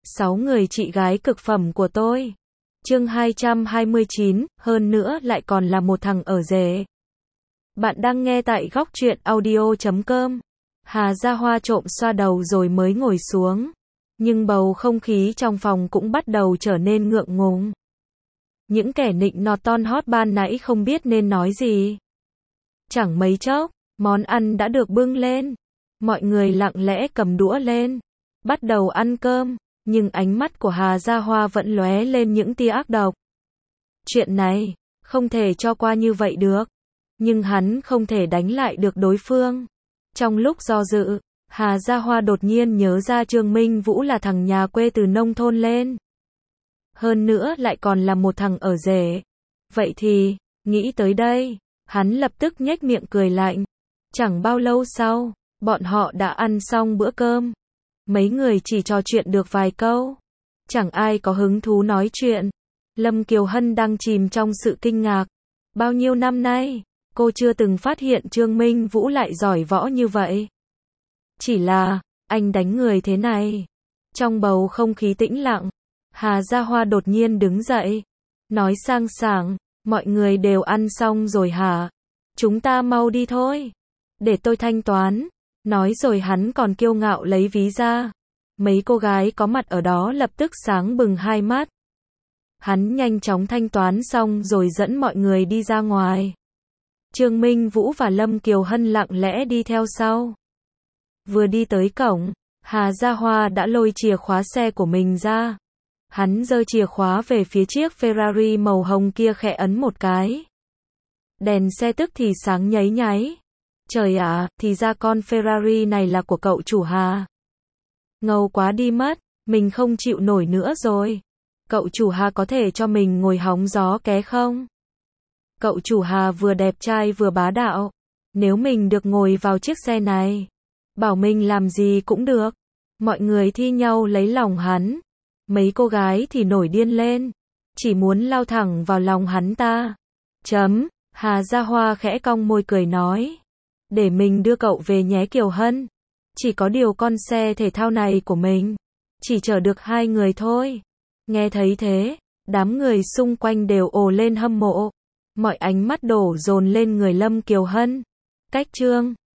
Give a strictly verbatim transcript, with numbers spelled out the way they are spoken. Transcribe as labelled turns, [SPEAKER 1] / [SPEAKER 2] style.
[SPEAKER 1] Sáu người chị gái cực phẩm của tôi. Chương hai trăm hai mươi chín, hơn nữa lại còn là một thằng ở rể. Bạn đang nghe tại góc truyện audio chấm com. Hà Gia Hoa trộm xoa đầu rồi mới ngồi xuống. Nhưng bầu không khí trong phòng cũng bắt đầu trở nên ngượng ngùng. Những kẻ nịnh nọt ton hót ban nãy không biết nên nói gì. Chẳng mấy chốc, món ăn đã được bưng lên. Mọi người lặng lẽ cầm đũa lên, bắt đầu ăn cơm. Nhưng ánh mắt của Hà Gia Hoa vẫn lóe lên những tia ác độc. Chuyện này, không thể cho qua như vậy được. Nhưng hắn không thể đánh lại được đối phương. Trong lúc do dự, Hà Gia Hoa đột nhiên nhớ ra Trương Minh Vũ là thằng nhà quê từ nông thôn lên. Hơn nữa lại còn là một thằng ở rể. Vậy thì, nghĩ tới đây, hắn lập tức nhếch miệng cười lạnh. Chẳng bao lâu sau, bọn họ đã ăn xong bữa cơm. Mấy người chỉ trò chuyện được vài câu. Chẳng ai có hứng thú nói chuyện. Lâm Kiều Hân đang chìm trong sự kinh ngạc. Bao nhiêu năm nay, cô chưa từng phát hiện Trương Minh Vũ lại giỏi võ như vậy. Chỉ là, anh đánh người thế này. Trong bầu không khí tĩnh lặng, Hà Gia Hoa đột nhiên đứng dậy. Nói sang sảng, mọi người đều ăn xong rồi hả? Chúng ta mau đi thôi. Để tôi thanh toán. Nói rồi hắn còn kiêu ngạo lấy ví ra. Mấy cô gái có mặt ở đó lập tức sáng bừng hai mắt. Hắn nhanh chóng thanh toán xong rồi dẫn mọi người đi ra ngoài. Trương Minh Vũ và Lâm Kiều Hân lặng lẽ đi theo sau. Vừa đi tới cổng, Hà Gia Hoa đã lôi chìa khóa xe của mình ra. Hắn giơ chìa khóa về phía chiếc Ferrari màu hồng kia khẽ ấn một cái. Đèn xe tức thì sáng nháy nháy. Trời ạ, thì ra con Ferrari này là của cậu chủ Hà. Ngầu quá đi mất, mình không chịu nổi nữa rồi. Cậu chủ Hà có thể cho mình ngồi hóng gió ké không? Cậu chủ Hà vừa đẹp trai vừa bá đạo. Nếu mình được ngồi vào chiếc xe này, bảo mình làm gì cũng được. Mọi người thi nhau lấy lòng hắn. Mấy cô gái thì nổi điên lên, chỉ muốn lao thẳng vào lòng hắn ta. Chấm, Hà Gia Hoa khẽ cong môi cười nói. Để mình đưa cậu về nhé Kiều Hân. Chỉ có điều con xe thể thao này của mình chỉ chở được hai người thôi. Nghe thấy thế, đám người xung quanh đều ồ lên hâm mộ. Mọi ánh mắt đổ dồn lên người Lâm Kiều Hân. Cách Trương